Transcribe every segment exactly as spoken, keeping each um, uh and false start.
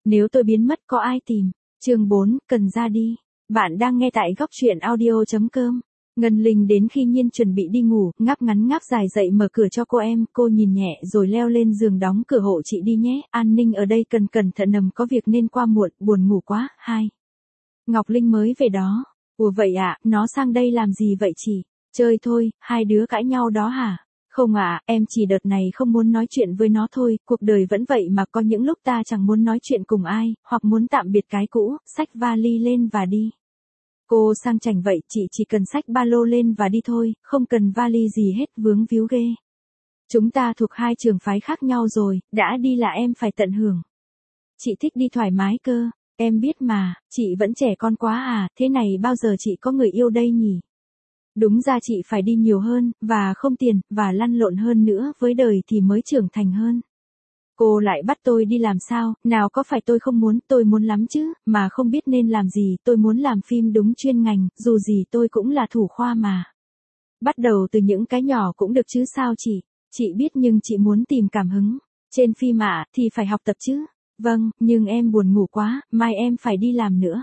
Nếu tôi biến mất có ai tìm? Chương bốn, cần ra đi. Bạn đang nghe tại góc truyện audio chấm com. Ngân Linh đến khi Nhiên chuẩn bị đi ngủ, ngáp ngắn ngáp dài dậy mở cửa cho cô em, cô nhìn nhẹ rồi leo lên giường đóng cửa hộ chị đi nhé, an ninh ở đây cần cẩn thận nằm có việc nên qua muộn, buồn ngủ quá. Hai. Ngọc Linh mới về đó. Ủa vậy ạ, à, nó sang đây làm gì vậy chị? Chơi thôi, hai đứa cãi nhau đó hả? Không ạ, à, em chỉ đợt này không muốn nói chuyện với nó thôi, cuộc đời vẫn vậy mà có những lúc ta chẳng muốn nói chuyện cùng ai, hoặc muốn tạm biệt cái cũ, xách vali lên và đi. Cô sang chảnh vậy, chị chỉ cần xách ba lô lên và đi thôi, không cần vali gì hết, vướng víu ghê. Chúng ta thuộc hai trường phái khác nhau rồi, đã đi là em phải tận hưởng. Chị thích đi thoải mái cơ, em biết mà, chị vẫn trẻ con quá à, thế này bao giờ chị có người yêu đây nhỉ? Đúng ra chị phải đi nhiều hơn, và không tiền, và lăn lộn hơn nữa, với đời thì mới trưởng thành hơn. Cô lại bắt tôi đi làm sao, nào có phải tôi không muốn, tôi muốn lắm chứ, mà không biết nên làm gì, tôi muốn làm phim đúng chuyên ngành, dù gì tôi cũng là thủ khoa mà. Bắt đầu từ những cái nhỏ cũng được chứ sao chị, chị biết nhưng chị muốn tìm cảm hứng. Trên phim ạ, à, thì phải học tập chứ. Vâng, nhưng em buồn ngủ quá, mai em phải đi làm nữa.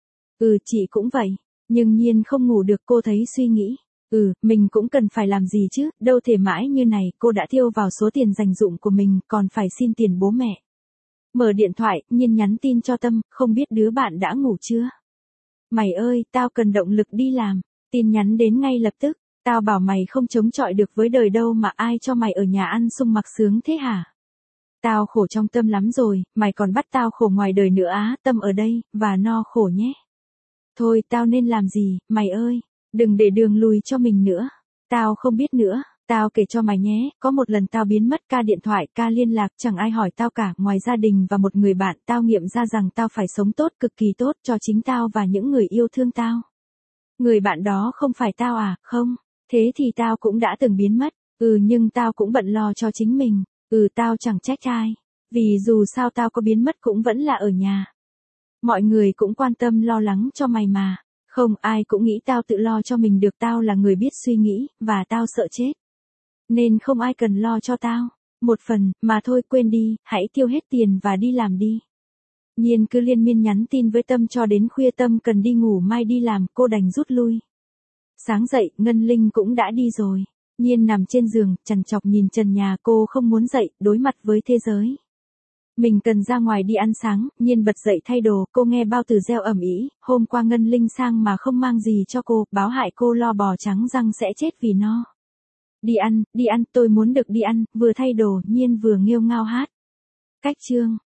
Ừ, chị cũng vậy. Nhưng Nhiên không ngủ được, cô thấy suy nghĩ. Ừ, mình cũng cần phải làm gì chứ, đâu thể mãi như này, cô đã tiêu vào số tiền dành dụm của mình, còn phải xin tiền bố mẹ. Mở điện thoại, Nhiên nhắn tin cho Tâm, không biết đứa bạn đã ngủ chưa? Mày ơi, tao cần động lực đi làm. Tin nhắn đến ngay lập tức, tao bảo mày không chống chọi được với đời đâu mà ai cho mày ở nhà ăn sung mặc sướng thế hả? Tao khổ trong tâm lắm rồi, mày còn bắt tao khổ ngoài đời nữa á, Tâm ở đây, và no khổ nhé. Thôi, tao nên làm gì, mày ơi, đừng để đường lùi cho mình nữa. Tao không biết nữa, tao kể cho mày nhé, có một lần tao biến mất ca điện thoại, ca liên lạc, chẳng ai hỏi tao cả, ngoài gia đình và một người bạn, tao nghiệm ra rằng tao phải sống tốt, cực kỳ tốt cho chính tao và những người yêu thương tao. Người bạn đó không phải tao à, không, thế thì tao cũng đã từng biến mất, ừ nhưng tao cũng bận lo cho chính mình, ừ tao chẳng trách ai, vì dù sao tao có biến mất cũng vẫn là ở nhà. Mọi người cũng quan tâm lo lắng cho mày mà. Không, ai cũng nghĩ tao tự lo cho mình được, tao là người biết suy nghĩ, và tao sợ chết. Nên không ai cần lo cho tao. Một phần, mà thôi quên đi, hãy tiêu hết tiền và đi làm đi. Nhiên cứ liên miên nhắn tin với Tâm cho đến khuya, Tâm cần đi ngủ mai đi làm, cô đành rút lui. Sáng dậy, Ngân Linh cũng đã đi rồi. Nhiên nằm trên giường, trằn trọc nhìn trần nhà, cô không muốn dậy, đối mặt với thế giới. Mình cần ra ngoài đi ăn sáng, Nhiên bật dậy thay đồ, cô nghe bao từ reo ầm ĩ, hôm qua Ngân Linh sang mà không mang gì cho cô, báo hại cô lo bò trắng răng sẽ chết vì no. Đi ăn, đi ăn, tôi muốn được đi ăn, vừa thay đồ, Nhiên vừa nghêu ngao hát. Cách chương